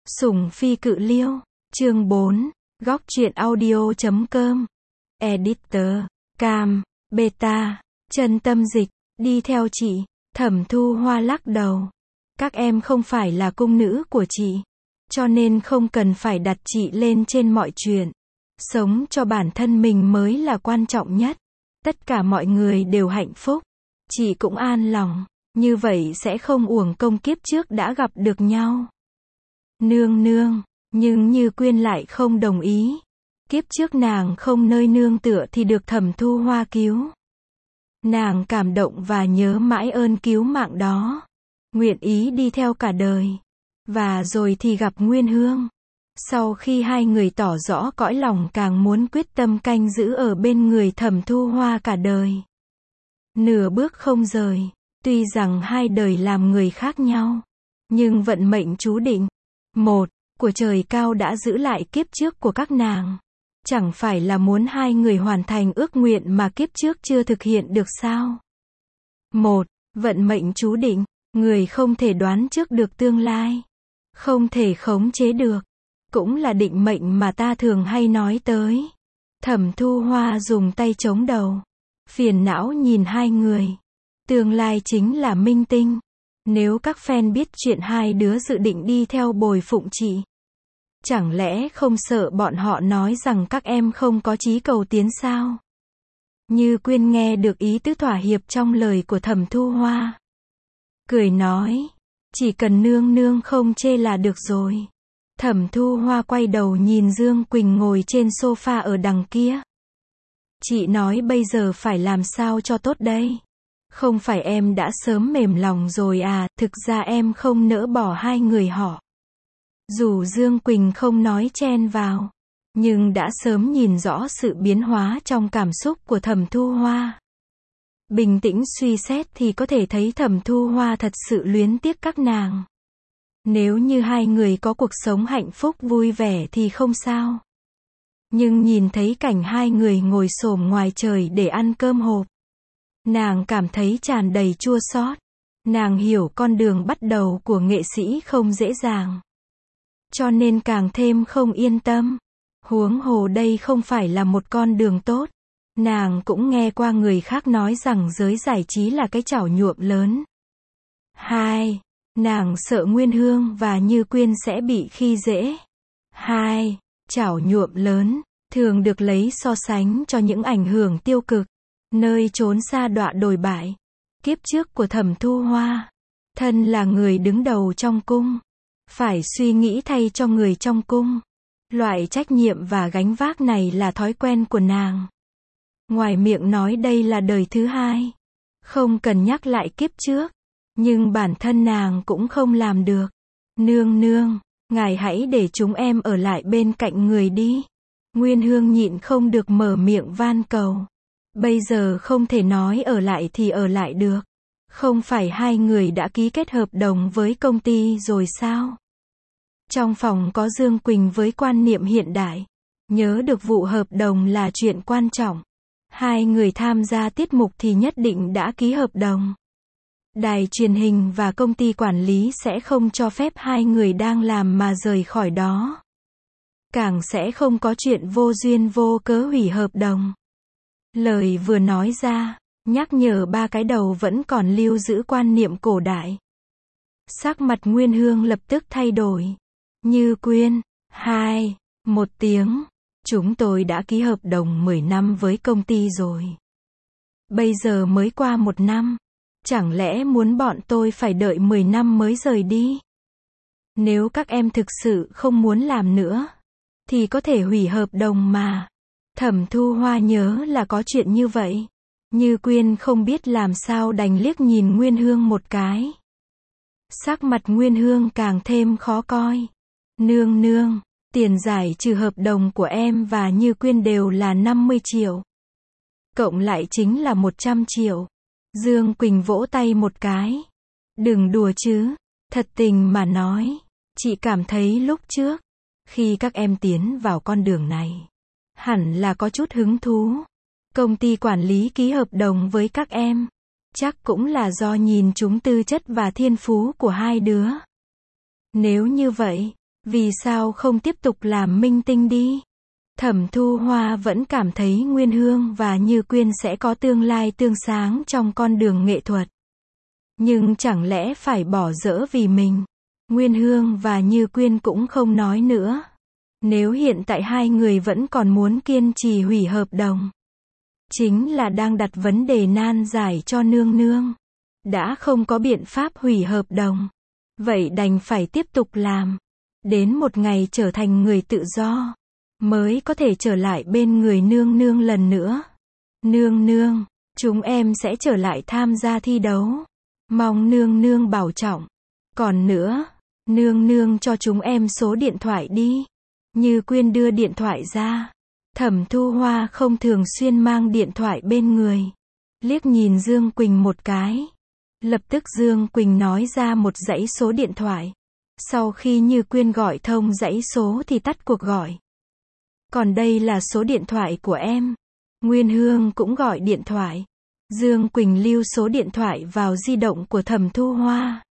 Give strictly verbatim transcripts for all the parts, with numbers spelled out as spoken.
Sủng phi cự liêu, chương bốn, góc truyện audio chấm com, editor, cam, beta, chân tâm dịch, đi theo chị, Thẩm Thu Hoa lắc đầu. Các em không phải là cung nữ của chị, cho nên không cần phải đặt chị lên trên mọi chuyện. Sống cho bản thân mình mới là quan trọng nhất. Tất cả mọi người đều hạnh phúc, chị cũng an lòng, như vậy sẽ không uổng công kiếp trước đã gặp được nhau. Nương nương, nhưng Như Quyên lại không đồng ý. Kiếp trước nàng không nơi nương tựa thì được Thẩm Thu Hoa cứu. Nàng cảm động và nhớ mãi ơn cứu mạng đó. Nguyện ý đi theo cả đời. Và rồi thì gặp Nguyên Hương. Sau khi hai người tỏ rõ cõi lòng càng muốn quyết tâm canh giữ ở bên người Thẩm Thu Hoa cả đời. Nửa bước không rời. Tuy rằng hai đời làm người khác nhau, nhưng vận mệnh chú định. Một, của trời cao đã giữ lại kiếp trước của các nàng. Chẳng phải là muốn hai người hoàn thành ước nguyện mà kiếp trước chưa thực hiện được sao? Một, vận mệnh chú định, người không thể đoán trước được tương lai, không thể khống chế được, cũng là định mệnh mà ta thường hay nói tới. Thẩm Thu Hoa dùng tay chống đầu, phiền não nhìn hai người. Tương lai chính là minh tinh. Nếu các fan biết chuyện hai đứa dự định đi theo bồi phụng chị, chẳng lẽ không sợ bọn họ nói rằng các em không có chí cầu tiến sao? Như Quyên nghe được ý tứ thỏa hiệp trong lời của Thẩm Thu Hoa, cười nói, chỉ cần nương nương không chê là được rồi. Thẩm Thu Hoa quay đầu nhìn Dương Quỳnh ngồi trên sofa ở đằng kia. Chị nói bây giờ phải làm sao cho tốt đây? Không phải em đã sớm mềm lòng rồi à, thực ra em không nỡ bỏ hai người họ. Dù Dương Quỳnh không nói chen vào, nhưng đã sớm nhìn rõ sự biến hóa trong cảm xúc của Thẩm Thu Hoa. Bình tĩnh suy xét thì có thể thấy Thẩm Thu Hoa thật sự luyến tiếc các nàng. Nếu như hai người có cuộc sống hạnh phúc vui vẻ thì không sao. Nhưng nhìn thấy cảnh hai người ngồi xổm ngoài trời để ăn cơm hộp, nàng cảm thấy tràn đầy chua xót. Nàng hiểu con đường bắt đầu của nghệ sĩ không dễ dàng, cho nên càng thêm không yên tâm. Huống hồ đây không phải là một con đường tốt. Nàng cũng nghe qua người khác nói rằng giới giải trí là cái chảo nhuộm lớn. Hai, nàng sợ Nguyên Hương và Như Quyên sẽ bị khi dễ. Hai, chảo nhuộm lớn thường được lấy so sánh cho những ảnh hưởng tiêu cực, nơi trốn xa đọa đồi bại. Kiếp trước của Thẩm Thu Hoa, thân là người đứng đầu trong cung, phải suy nghĩ thay cho người trong cung. Loại trách nhiệm và gánh vác này là thói quen của nàng. Ngoài miệng nói đây là đời thứ hai, không cần nhắc lại kiếp trước, nhưng bản thân nàng cũng không làm được. Nương nương, ngài hãy để chúng em ở lại bên cạnh người đi. Nguyên Hương nhịn không được mở miệng van cầu. Bây giờ không thể nói ở lại thì ở lại được. Không phải hai người đã ký kết hợp đồng với công ty rồi sao? Trong phòng có Dương Quỳnh với quan niệm hiện đại. Nhớ được vụ hợp đồng là chuyện quan trọng. Hai người tham gia tiết mục thì nhất định đã ký hợp đồng. Đài truyền hình và công ty quản lý sẽ không cho phép hai người đang làm mà rời khỏi đó. Càng sẽ không có chuyện vô duyên vô cớ hủy hợp đồng. Lời vừa nói ra, nhắc nhở ba cái đầu vẫn còn lưu giữ quan niệm cổ đại. Sắc mặt Nguyên Hương lập tức thay đổi. Như Quyên, hai, một tiếng, chúng tôi đã ký hợp đồng mười năm với công ty rồi. Bây giờ mới qua một năm, chẳng lẽ muốn bọn tôi phải đợi mười năm mới rời đi? Nếu các em thực sự không muốn làm nữa, thì có thể hủy hợp đồng mà. Thẩm Thu Hoa nhớ là có chuyện như vậy. Như Quyên không biết làm sao đành liếc nhìn Nguyên Hương một cái. Sắc mặt Nguyên Hương càng thêm khó coi. Nương nương, tiền giải trừ hợp đồng của em và Như Quyên đều là năm mươi triệu. Cộng lại chính là một trăm triệu. Dương Quỳnh vỗ tay một cái. Đừng đùa chứ. Thật tình mà nói, chị cảm thấy lúc trước, khi các em tiến vào con đường này, hẳn là có chút hứng thú. Công ty quản lý ký hợp đồng với các em, chắc cũng là do nhìn chúng tư chất và thiên phú của hai đứa. Nếu như vậy, Vì sao không tiếp tục làm minh tinh đi? Thẩm Thu Hoa vẫn cảm thấy Nguyên Hương và Như Quyên sẽ có tương lai tươi sáng trong con đường nghệ thuật. Nhưng chẳng lẽ phải bỏ dở vì mình? Nguyên Hương và Như Quyên cũng không nói nữa. Nếu hiện tại hai người vẫn còn muốn kiên trì hủy hợp đồng, chính là đang đặt vấn đề nan giải cho nương nương. Đã không có biện pháp hủy hợp đồng, vậy đành phải tiếp tục làm. Đến một ngày trở thành người tự do, mới có thể trở lại bên người nương nương lần nữa. Nương nương, chúng em sẽ trở lại tham gia thi đấu. Mong nương nương bảo trọng. Còn nữa, nương nương cho chúng em số điện thoại đi. Như Quyên đưa điện thoại ra. Thẩm Thu Hoa không thường xuyên mang điện thoại bên người. Liếc nhìn Dương Quỳnh một cái. Lập tức Dương Quỳnh nói ra một dãy số điện thoại. Sau khi Như Quyên gọi thông dãy số thì tắt cuộc gọi. Còn đây là số điện thoại của em. Nguyên Hương cũng gọi điện thoại. Dương Quỳnh lưu số điện thoại vào di động của Thẩm Thu Hoa.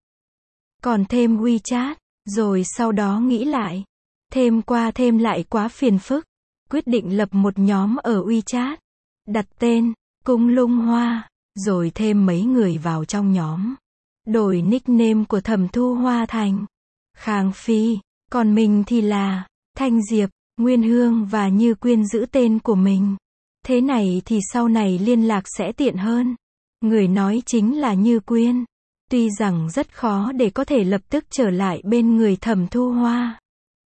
Còn thêm WeChat, rồi sau đó nghĩ lại. Thêm qua thêm lại quá phiền phức. Quyết định lập một nhóm ở WeChat. Đặt tên, Cung Lung Hoa, rồi thêm mấy người vào trong nhóm. Đổi nickname của Thẩm Thu Hoa thành Khang Phi, còn mình thì là Thanh Diệp. Nguyên Hương và Như Quyên giữ tên của mình. Thế này thì sau này liên lạc sẽ tiện hơn. Người nói chính là Như Quyên. Tuy rằng rất khó để có thể lập tức trở lại bên người Thẩm Thu Hoa.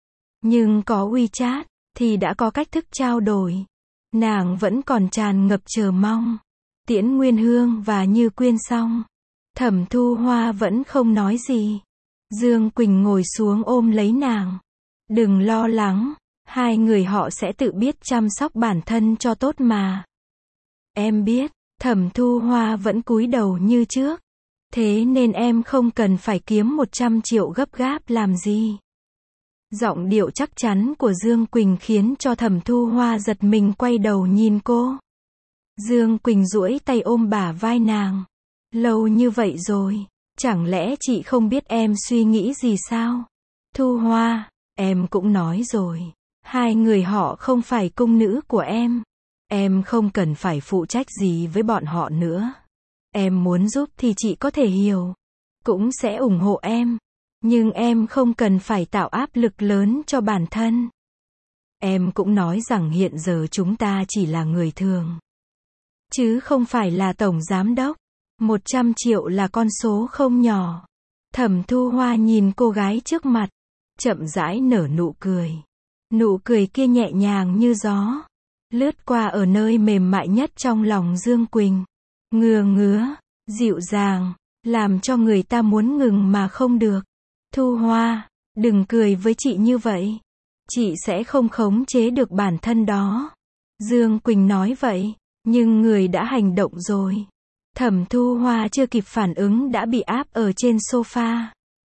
Nhưng có WeChat, thì đã có cách thức trao đổi. Nàng vẫn còn tràn ngập chờ mong. Tiễn Nguyên Hương và Như Quyên xong. Thẩm Thu Hoa vẫn không nói gì. Dương Quỳnh ngồi xuống ôm lấy nàng. Đừng lo lắng. Hai người họ sẽ tự biết chăm sóc bản thân cho tốt mà. Em biết, Thẩm Thu Hoa vẫn cúi đầu như trước. Thế nên em không cần phải kiếm một trăm triệu gấp gáp làm gì. Giọng điệu chắc chắn của Dương Quỳnh khiến cho Thẩm Thu Hoa giật mình quay đầu nhìn cô. Dương Quỳnh duỗi tay ôm bả vai nàng. Lâu như vậy rồi, chẳng lẽ chị không biết em suy nghĩ gì sao? Thu Hoa, em cũng nói rồi. Hai người họ không phải cung nữ của em. Em không cần phải phụ trách gì với bọn họ nữa. Em muốn giúp thì chị có thể hiểu. Cũng sẽ ủng hộ em. Nhưng em không cần phải tạo áp lực lớn cho bản thân. Em cũng nói rằng hiện giờ chúng ta chỉ là người thường. Chứ không phải là tổng giám đốc. Một trăm triệu là con số không nhỏ. Thẩm Thu Hoa nhìn cô gái trước mặt. Chậm rãi nở nụ cười. Nụ cười kia nhẹ nhàng như gió. Lướt qua ở nơi mềm mại nhất trong lòng Dương Quỳnh. Ngừa ngứa, dịu dàng, làm cho người ta muốn ngừng mà không được. Thu Hoa, đừng cười với chị như vậy. Chị sẽ không khống chế được bản thân đó. Dương Quỳnh nói vậy, nhưng người đã hành động rồi. Thẩm Thu Hoa chưa kịp phản ứng đã bị áp ở trên sofa.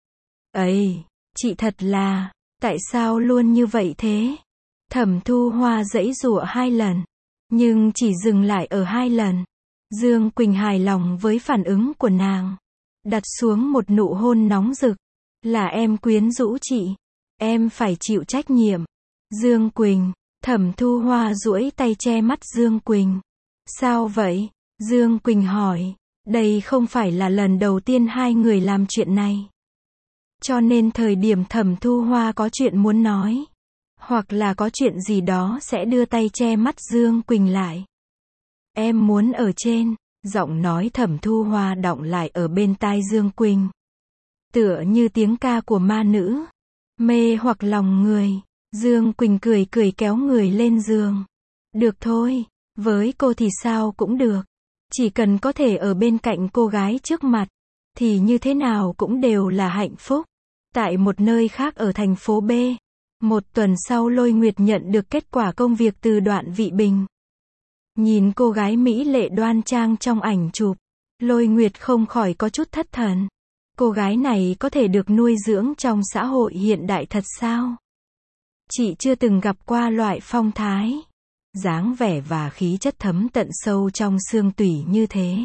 Ấy, chị thật là, tại sao luôn như vậy thế? Thẩm Thu Hoa giãy giụa hai lần, nhưng chỉ dừng lại ở hai lần. Dương Quỳnh hài lòng với phản ứng của nàng. Đặt xuống một nụ hôn nóng rực. Là em quyến rũ chị. Em phải chịu trách nhiệm. Dương Quỳnh, Thẩm Thu Hoa duỗi tay che mắt Dương Quỳnh. Sao vậy? Dương Quỳnh hỏi. Đây không phải là lần đầu tiên hai người làm chuyện này. Cho nên thời điểm Thẩm Thu Hoa có chuyện muốn nói, hoặc là có chuyện gì đó sẽ đưa tay che mắt Dương Quỳnh lại. Em muốn ở trên. Giọng nói Thẩm Thu Hoa đọng lại ở bên tai Dương Quỳnh. Tựa như tiếng ca của ma nữ. Mê hoặc lòng người. Dương Quỳnh cười cười kéo người lên giường. Được thôi. Với cô thì sao cũng được. Chỉ cần có thể ở bên cạnh cô gái trước mặt, thì như thế nào cũng đều là hạnh phúc. Tại một nơi khác ở thành phố B. Một tuần sau Lôi Nguyệt nhận được kết quả công việc từ Đoạn Vị Bình. Nhìn cô gái mỹ lệ đoan trang trong ảnh chụp, Lôi Nguyệt không khỏi có chút thất thần. Cô gái này có thể được nuôi dưỡng trong xã hội hiện đại thật sao? Chị chưa từng gặp qua loại phong thái, dáng vẻ và khí chất thấm tận sâu trong xương tủy như thế.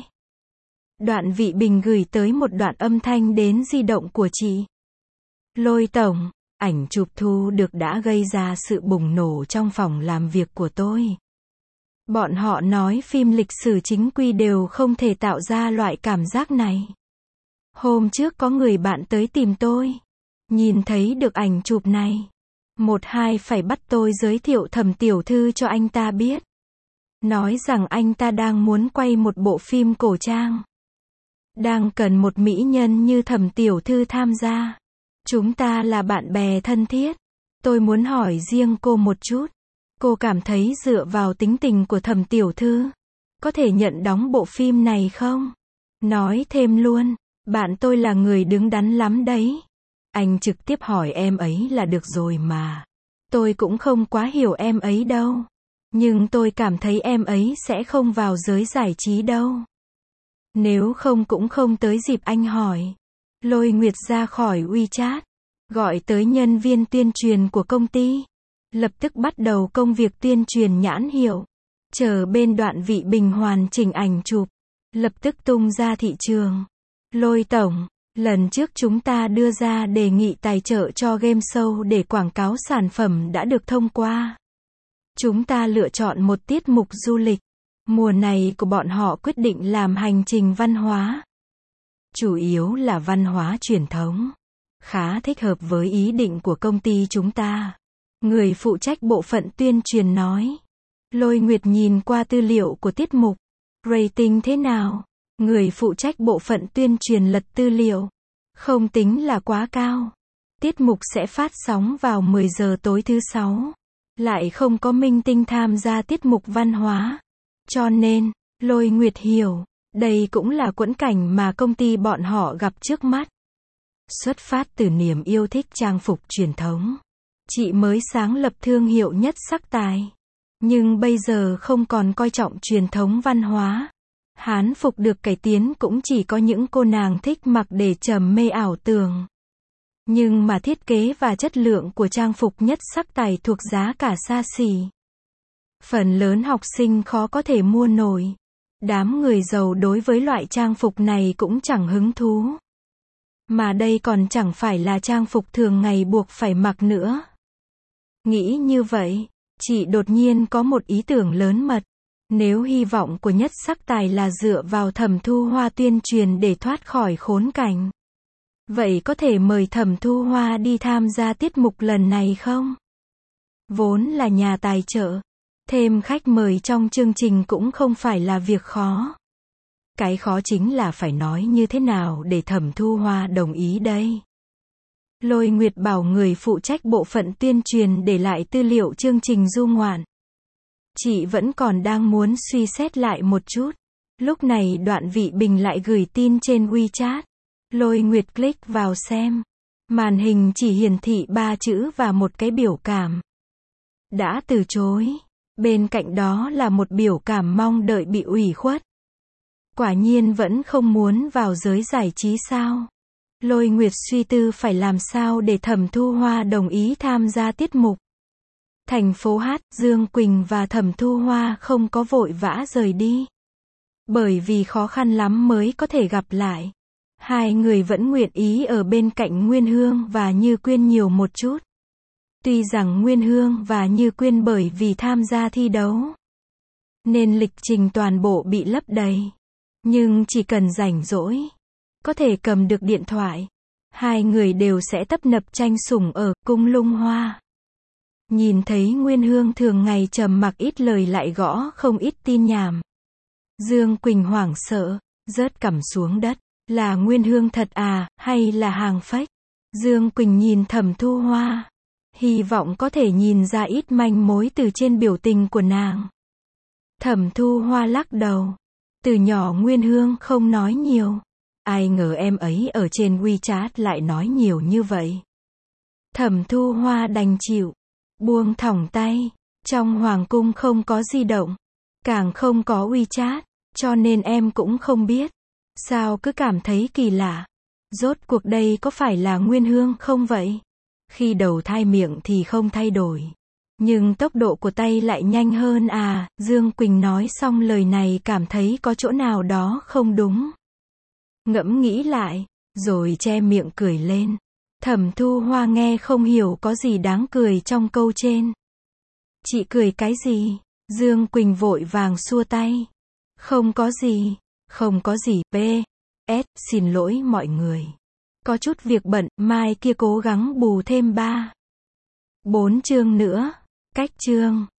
Đoạn Vị Bình gửi tới một đoạn âm thanh đến di động của chị. Lôi tổng, Ảnh chụp thu được đã gây ra sự bùng nổ trong phòng làm việc của tôi. Bọn họ nói phim lịch sử chính quy đều không thể tạo ra loại cảm giác này. Hôm trước có người bạn tới tìm tôi. Nhìn thấy được ảnh chụp này. Một hai phải bắt tôi giới thiệu Thẩm tiểu thư cho anh ta biết. Nói rằng anh ta đang muốn quay một bộ phim cổ trang. Đang cần một mỹ nhân như Thẩm tiểu thư tham gia. Chúng ta là bạn bè thân thiết. Tôi muốn hỏi riêng cô một chút. Cô cảm thấy dựa vào tính tình của Thẩm tiểu thư, có thể nhận đóng bộ phim này không? Nói thêm luôn, bạn tôi là người đứng đắn lắm đấy. Anh trực tiếp hỏi em ấy là được rồi mà. Tôi cũng không quá hiểu em ấy đâu. Nhưng tôi cảm thấy em ấy sẽ không vào giới giải trí đâu. Nếu không cũng không tới dịp anh hỏi. Lôi Nguyệt ra khỏi WeChat. Gọi tới nhân viên tuyên truyền của công ty. Lập tức bắt đầu công việc tuyên truyền nhãn hiệu. Chờ bên Đoạn Vị Bình hoàn chỉnh ảnh chụp. Lập tức tung ra thị trường. Lôi tổng, lần trước chúng ta đưa ra đề nghị tài trợ cho game show để quảng cáo sản phẩm đã được thông qua. Chúng ta lựa chọn một tiết mục du lịch. Mùa này của bọn họ quyết định làm hành trình văn hóa. Chủ yếu là văn hóa truyền thống. Khá thích hợp với ý định của công ty chúng ta. Người phụ trách bộ phận tuyên truyền nói. Lôi Nguyệt nhìn qua tư liệu của tiết mục. Rating thế nào? Người phụ trách bộ phận tuyên truyền lật tư liệu. Không tính là quá cao. Tiết mục sẽ phát sóng vào mười giờ tối thứ sáu. Lại không có minh tinh tham gia tiết mục văn hóa. Cho nên, Lôi Nguyệt hiểu, đây cũng là quẫn cảnh mà công ty bọn họ gặp trước mắt. Xuất phát từ niềm yêu thích trang phục truyền thống. Chị mới sáng lập thương hiệu Nhất Sắc Tài. Nhưng bây giờ không còn coi trọng truyền thống văn hóa. Hán phục được cải tiến cũng chỉ có những cô nàng thích mặc để trầm mê ảo tưởng. Nhưng mà thiết kế và chất lượng của trang phục Nhất Sắc Tài thuộc giá cả xa xỉ. Phần lớn học sinh khó có thể mua nổi. Đám người giàu đối với loại trang phục này cũng chẳng hứng thú. Mà đây còn chẳng phải là trang phục thường ngày buộc phải mặc nữa. Nghĩ như vậy, chị đột nhiên có một ý tưởng lớn mật. Nếu hy vọng của Nhất Sắc Tài là dựa vào Thẩm Thu Hoa tuyên truyền để thoát khỏi khốn cảnh. Vậy có thể mời Thẩm Thu Hoa đi tham gia tiết mục lần này không? Vốn là nhà tài trợ. Thêm khách mời trong chương trình cũng không phải là việc khó. Cái khó chính là phải nói như thế nào để Thẩm Thu Hoa đồng ý đây. Lôi Nguyệt bảo người phụ trách bộ phận tuyên truyền để lại tư liệu chương trình du ngoạn. Chị vẫn còn đang muốn suy xét lại một chút. Lúc này Đoạn Vị Bình lại gửi tin trên WeChat. Lôi Nguyệt click vào xem. Màn hình chỉ hiển thị ba chữ và một cái biểu cảm. Đã từ chối. Bên cạnh đó là một biểu cảm mong đợi bị ủy khuất. Quả nhiên vẫn không muốn vào giới giải trí sao? Lôi Nguyệt suy tư phải làm sao để Thẩm Thu Hoa đồng ý tham gia tiết mục. Thành phố Hát, Dương Quỳnh và Thẩm Thu Hoa không có vội vã rời đi. Bởi vì khó khăn lắm mới có thể gặp lại. Hai người vẫn nguyện ý ở bên cạnh Nguyên Hương và Như Quyên nhiều một chút. Tuy rằng Nguyên Hương và Như Quyên bởi vì tham gia thi đấu, nên lịch trình toàn bộ bị lấp đầy. Nhưng chỉ cần rảnh rỗi, có thể cầm được điện thoại, hai người đều sẽ tấp nập tranh sủng ở Cung Lung Hoa. Nhìn thấy Nguyên Hương thường ngày trầm mặc ít lời lại gõ không ít tin nhảm. Dương Quỳnh hoảng sợ, rớt cằm xuống đất. Là Nguyên Hương thật à, hay là hàng fake? Dương Quỳnh nhìn Thẩm Thu Hoa. Hy vọng có thể nhìn ra ít manh mối từ trên biểu tình của nàng. Thẩm Thu Hoa lắc đầu. Từ nhỏ Nguyên Hương không nói nhiều. Ai ngờ em ấy ở trên WeChat lại nói nhiều như vậy. Thẩm Thu Hoa đành chịu. Buông thõng tay. Trong hoàng cung không có di động. Càng không có WeChat. Cho nên em cũng không biết. Sao cứ cảm thấy kỳ lạ. Rốt cuộc đây có phải là Nguyên Hương không vậy? Khi đầu thai miệng thì không thay đổi. Nhưng tốc độ của tay lại nhanh hơn à, Dương Quỳnh nói xong lời này cảm thấy có chỗ nào đó không đúng. Ngẫm nghĩ lại, rồi che miệng cười lên. Thẩm Thu Hoa nghe không hiểu có gì đáng cười trong câu trên. Chị cười cái gì? Dương Quỳnh vội vàng xua tay. Không có gì, không có gì, pê ét, xin lỗi mọi người. Có chút việc bận, mai kia cố gắng bù thêm ba, bốn chương nữa. Cách chương